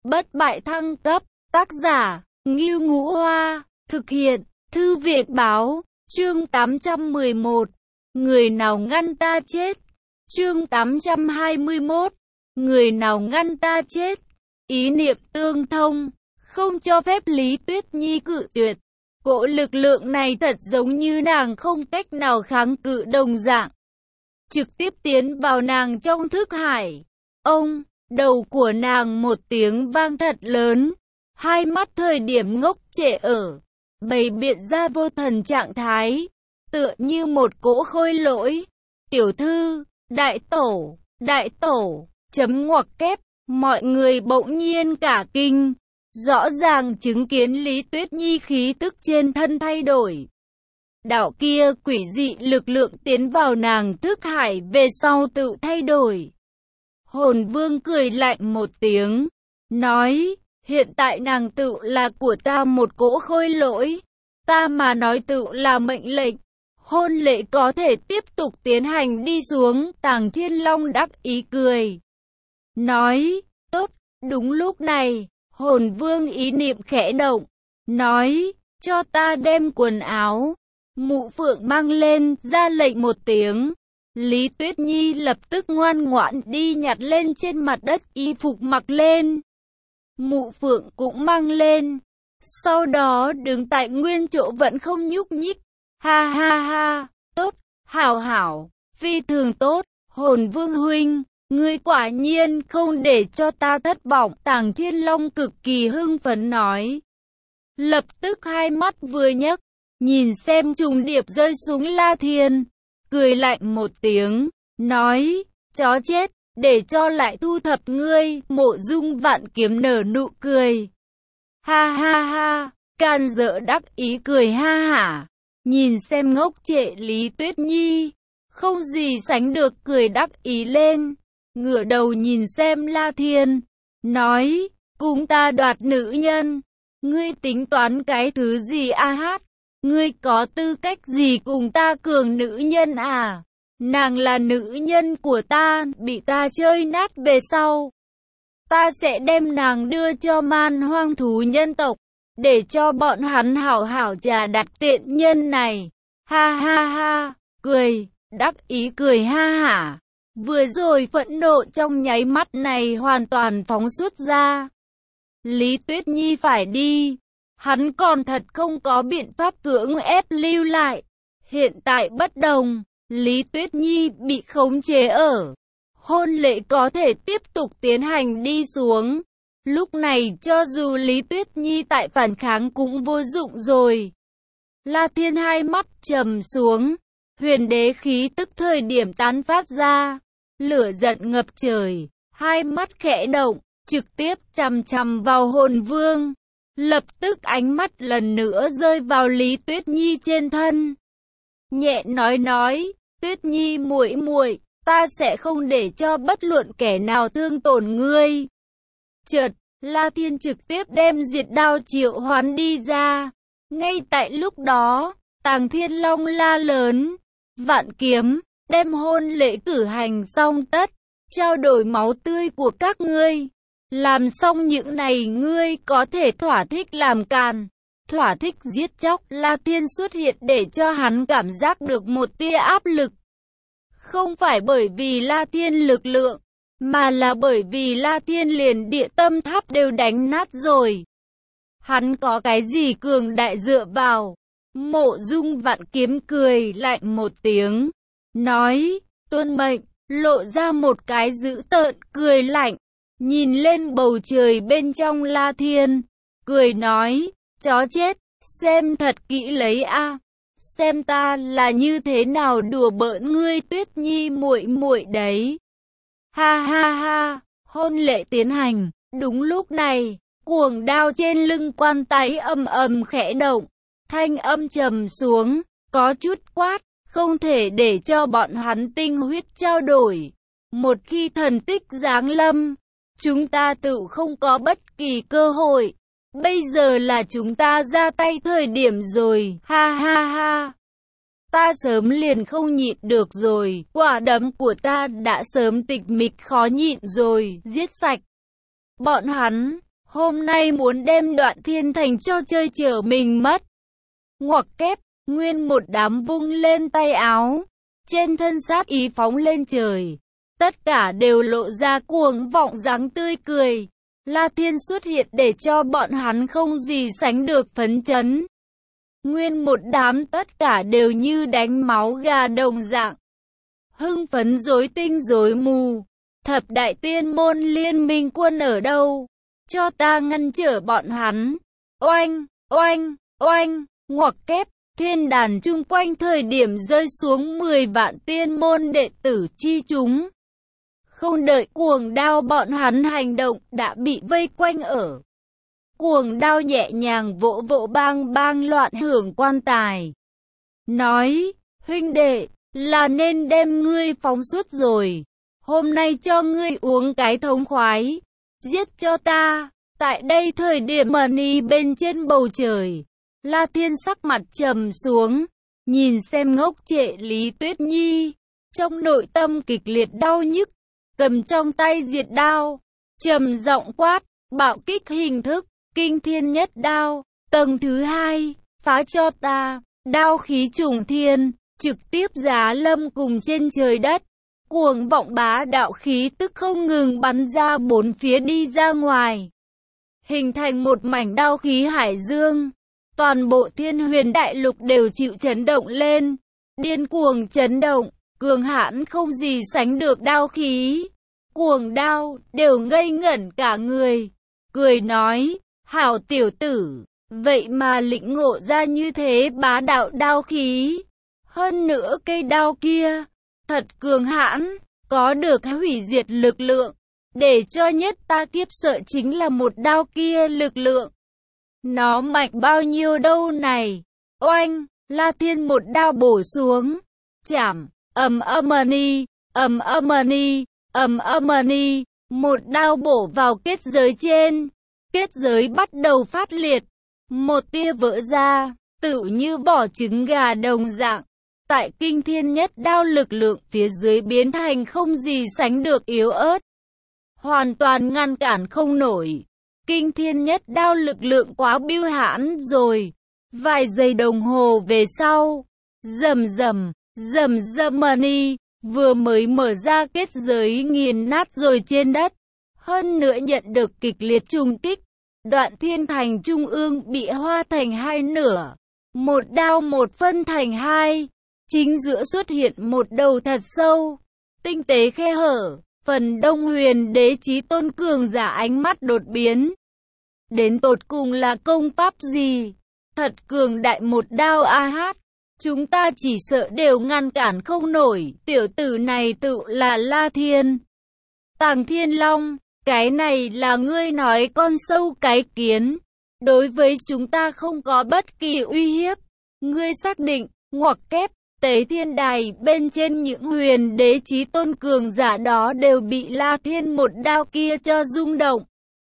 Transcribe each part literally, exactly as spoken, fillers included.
bất bại thăng cấp, tác giả, Ngưu Ngũ Hoa, thực hiện, Thư viện báo, chương tám trăm mười một, người nào ngăn ta chết, chương tám trăm hai mươi mốt, người nào ngăn ta chết, ý niệm tương thông, không cho phép Lý Tuyết Nhi cự tuyệt. Cỗ lực lượng này thật giống như nàng không cách nào kháng cự đồng dạng. Trực tiếp tiến vào nàng trong thức hải. Ông, đầu của nàng một tiếng vang thật lớn. Hai mắt thời điểm ngốc trệ ở. Bày biện ra vô thần trạng thái. Tựa như một cỗ khôi lỗi. Tiểu thư, đại tổ, đại tổ, chấm ngoặc kép. Mọi người bỗng nhiên cả kinh. Rõ ràng chứng kiến Lý Tuyết Nhi khí tức trên thân thay đổi. Đạo kia quỷ dị lực lượng tiến vào nàng thức hải về sau tự thay đổi. Hồn Vương cười lạnh một tiếng, nói, hiện tại nàng tự là của ta một cỗ khôi lỗi, ta mà nói tự là mệnh lệnh, hôn lễ có thể tiếp tục tiến hành đi xuống. Tàng Thiên Long đắc ý cười, nói, tốt. Đúng lúc này, Hồn Vương ý niệm khẽ động, nói, cho ta đem quần áo. Mụ Phượng mang lên, ra lệnh một tiếng. Lý Tuyết Nhi lập tức ngoan ngoãn đi nhặt lên trên mặt đất y phục mặc lên. Mụ Phượng cũng mang lên. Sau đó đứng tại nguyên chỗ vẫn không nhúc nhích. Ha ha ha, tốt, hảo hảo, phi thường tốt, Hồn Vương huynh. Ngươi quả nhiên không để cho ta thất vọng. Tàng Thiên Long cực kỳ hưng phấn nói. Lập tức hai mắt vừa nhấc, nhìn xem trùng điệp rơi xuống La Thiên, cười lạnh một tiếng, nói, chó chết, để cho lại thu thập ngươi. Mộ Dung Vạn Kiếm nở nụ cười. Ha ha ha, can dỡ đắc ý cười ha hả, nhìn xem ngốc trệ Lý Tuyết Nhi, không gì sánh được cười đắc ý lên. Ngửa đầu nhìn xem La Thiên, nói, cùng ta đoạt nữ nhân, ngươi tính toán cái thứ gì a hát, ngươi có tư cách gì cùng ta cường nữ nhân à, nàng là nữ nhân của ta, bị ta chơi nát về sau, ta sẽ đem nàng đưa cho man hoang thú nhân tộc, để cho bọn hắn hảo hảo trà đặt tiện nhân này, ha ha ha, cười, đắc ý cười ha hả. Vừa rồi phẫn nộ trong nháy mắt này hoàn toàn phóng xuất ra. Lý Tuyết Nhi phải đi. Hắn còn thật không có biện pháp cưỡng ép lưu lại. Hiện tại bất đồng. Lý Tuyết Nhi bị khống chế ở. Hôn lễ có thể tiếp tục tiến hành đi xuống. Lúc này cho dù Lý Tuyết Nhi tại phản kháng cũng vô dụng rồi. La Thiên hai mắt trầm xuống. Huyền đế khí tức thời điểm tán phát ra. Lửa giận ngập trời, hai mắt khẽ động, trực tiếp chằm chằm vào Hồn Vương. Lập tức ánh mắt lần nữa rơi vào Lý Tuyết Nhi trên thân. Nhẹ nói nói, Tuyết Nhi muội muội, ta sẽ không để cho bất luận kẻ nào thương tổn ngươi. Chợt, La Thiên trực tiếp đem diệt đao triệu hoán đi ra. Ngay tại lúc đó, Tàng Thiên Long la lớn, Vạn Kiếm, đem hôn lễ cử hành xong tất, trao đổi máu tươi của các ngươi. Làm xong những này ngươi có thể thỏa thích làm càn, thỏa thích giết chóc. La Thiên xuất hiện để cho hắn cảm giác được một tia áp lực. Không phải bởi vì La Thiên lực lượng, mà là bởi vì La Thiên liền địa tâm tháp đều đánh nát rồi. Hắn có cái gì cường đại dựa vào? Mộ Dung Vạn Kiếm cười lạnh một tiếng, nói, tuân mệnh, lộ ra một cái dữ tợn cười lạnh, nhìn lên bầu trời bên trong La Thiên, cười nói, chó chết, xem thật kỹ lấy a, xem ta là như thế nào đùa bỡn ngươi Tuyết Nhi muội muội đấy. Ha ha ha, hôn lễ tiến hành, đúng lúc này, cuồng đao trên lưng quan tài ầm ầm khẽ động, thanh âm trầm xuống, có chút quát. Không thể để cho bọn hắn tinh huyết trao đổi. Một khi thần tích giáng lâm, chúng ta tự không có bất kỳ cơ hội. Bây giờ là chúng ta ra tay thời điểm rồi. Ha ha ha. Ta sớm liền không nhịn được rồi. Quả đấm của ta đã sớm tịch mịch khó nhịn rồi. Giết sạch bọn hắn. Hôm nay muốn đem Đoạn Thiên Thành cho chơi chở mình mất. Ngoặc kép, nguyên một đám vung lên tay áo, trên thân sát ý phóng lên trời. Tất cả đều lộ ra cuồng vọng dáng tươi cười. La Thiên xuất hiện để cho bọn hắn không gì sánh được phấn chấn. Nguyên một đám tất cả đều như đánh máu gà đồng dạng. Hưng phấn rối tinh rối mù. Thập đại tiên môn liên minh quân ở đâu? Cho ta ngăn trở bọn hắn. Oanh, oanh, oanh, ngoặc kép. Thiên đàn chung quanh thời điểm rơi xuống mười vạn tiên môn đệ tử chi chúng. Không đợi cuồng đao bọn hắn hành động đã bị vây quanh ở. Cuồng đao nhẹ nhàng vỗ vỗ bang bang loạn hưởng quan tài. Nói, huynh đệ, là nên đem ngươi phóng xuất rồi. Hôm nay cho ngươi uống cái thống khoái. Giết cho ta. Tại đây thời điểm mờ ni bên trên bầu trời. La Thiên sắc mặt trầm xuống. Nhìn xem ngốc trệ Lý Tuyết Nhi. Trong nội tâm kịch liệt đau nhức. Cầm trong tay diệt đao. Trầm giọng quát. Bạo kích hình thức. Kinh thiên nhất đao. Tầng thứ hai. Phá cho ta. Đao khí trùng thiên. Trực tiếp giá lâm cùng trên trời đất. Cuồng vọng bá đạo khí tức không ngừng bắn ra bốn phía đi ra ngoài. Hình thành một mảnh đao khí hải dương. Toàn bộ thiên huyền đại lục đều chịu chấn động lên. Điên cuồng chấn động. Cường hãn không gì sánh được đao khí. Cuồng đao đều ngây ngẩn cả người. Cười nói, hảo tiểu tử. Vậy mà lĩnh ngộ ra như thế bá đạo đao khí. Hơn nữa cây đao kia. Thật cường hãn, có được hủy diệt lực lượng, để cho nhất ta kiếp sợ chính là một đao kia lực lượng. Nó mạnh bao nhiêu đâu này? Oanh, La Thiên một đao bổ xuống, chảm, ầm ầm ni, ầm ầm ni, ầm ầm ni, một đao bổ vào kết giới trên, kết giới bắt đầu phát liệt, một tia vỡ ra, tựu như vỏ trứng gà đồng dạng. Tại kinh thiên nhất đao lực lượng phía dưới biến thành không gì sánh được yếu ớt. Hoàn toàn ngăn cản không nổi. Kinh thiên nhất đao lực lượng quá biêu hãn rồi. Vài giây đồng hồ về sau. Rầm rầm, rầm rầm ni. Vừa mới mở ra kết giới nghiền nát rồi trên đất. Hơn nữa nhận được kịch liệt trùng kích. Đoạn Thiên Thành trung ương bị hoa thành hai nửa. Một đao một phân thành hai. Chính giữa xuất hiện một đầu thật sâu, tinh tế khe hở, phần đông huyền đế chí tôn cường giả ánh mắt đột biến. Đến tột cùng là công pháp gì? Thật cường đại một đao a hát. Chúng ta chỉ sợ đều ngăn cản không nổi, tiểu tử này tự là La Thiên. Tàng Thiên Long, cái này là ngươi nói con sâu cái kiến. Đối với chúng ta không có bất kỳ uy hiếp. Ngươi xác định, ngoặc kép. Tế thiên đài bên trên những huyền đế chí tôn cường giả đó đều bị La Thiên một đao kia cho rung động.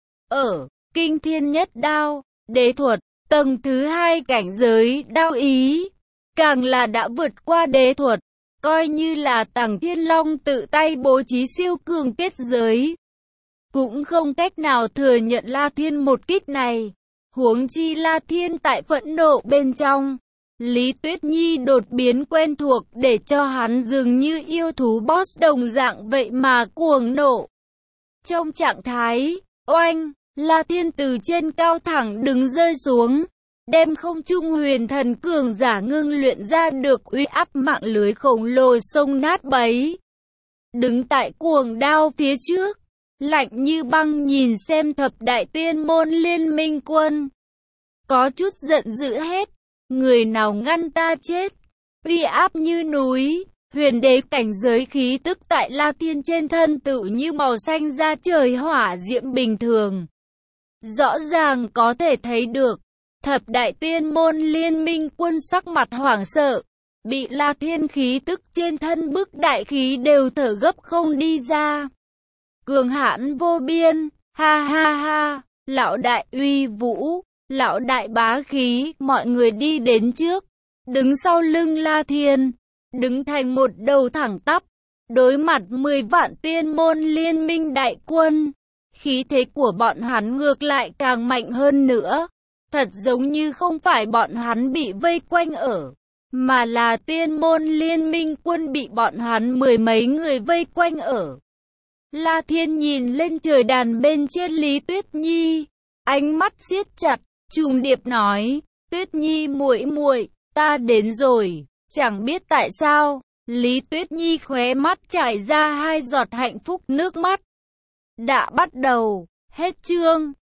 Ở kinh thiên nhất đao, đế thuật, tầng thứ hai cảnh giới đao ý, càng là đã vượt qua đế thuật, coi như là Tàng Thiên Long tự tay bố trí siêu cường kết giới. Cũng không cách nào thừa nhận La Thiên một kích này, huống chi La Thiên tại phẫn nộ bên trong. Lý Tuyết Nhi đột biến quen thuộc để cho hắn dường như yêu thú boss đồng dạng vậy mà cuồng nộ. Trong trạng thái, oanh, La Thiên từ trên cao thẳng đứng rơi xuống, đem không trung huyền thần cường giả ngưng luyện ra được uy áp mạng lưới khổng lồ sông nát bấy. Đứng tại cuồng đao phía trước, lạnh như băng nhìn xem thập đại tiên môn liên minh quân. Có chút giận dữ hết. Người nào ngăn ta chết, uy áp như núi, huyền đế cảnh giới khí tức tại La Thiên trên thân tự như màu xanh da trời hỏa diễm bình thường. Rõ ràng có thể thấy được, thập đại tiên môn liên minh quân sắc mặt hoảng sợ, bị La Thiên khí tức trên thân bức đại khí đều thở gấp không đi ra. Cường hãn vô biên, ha ha ha, lão đại uy vũ. Lão đại bá khí, mọi người đi đến trước, đứng sau lưng La Thiên, đứng thành một đầu thẳng tắp, đối mặt mười vạn tiên môn liên minh đại quân, Khí thế của bọn hắn ngược lại càng mạnh hơn nữa. Thật giống như không phải bọn hắn bị vây quanh ở, mà là tiên môn liên minh quân bị bọn hắn mười mấy người vây quanh ở. La Thiên nhìn lên trời đàn bên trên Lý Tuyết Nhi, ánh mắt siết chặt, trùng điệp nói, Tuyết Nhi muội muội, ta đến rồi. Chẳng biết tại sao, Lý Tuyết Nhi khóe mắt chảy ra hai giọt hạnh phúc nước mắt. Đã bắt đầu, hết chương.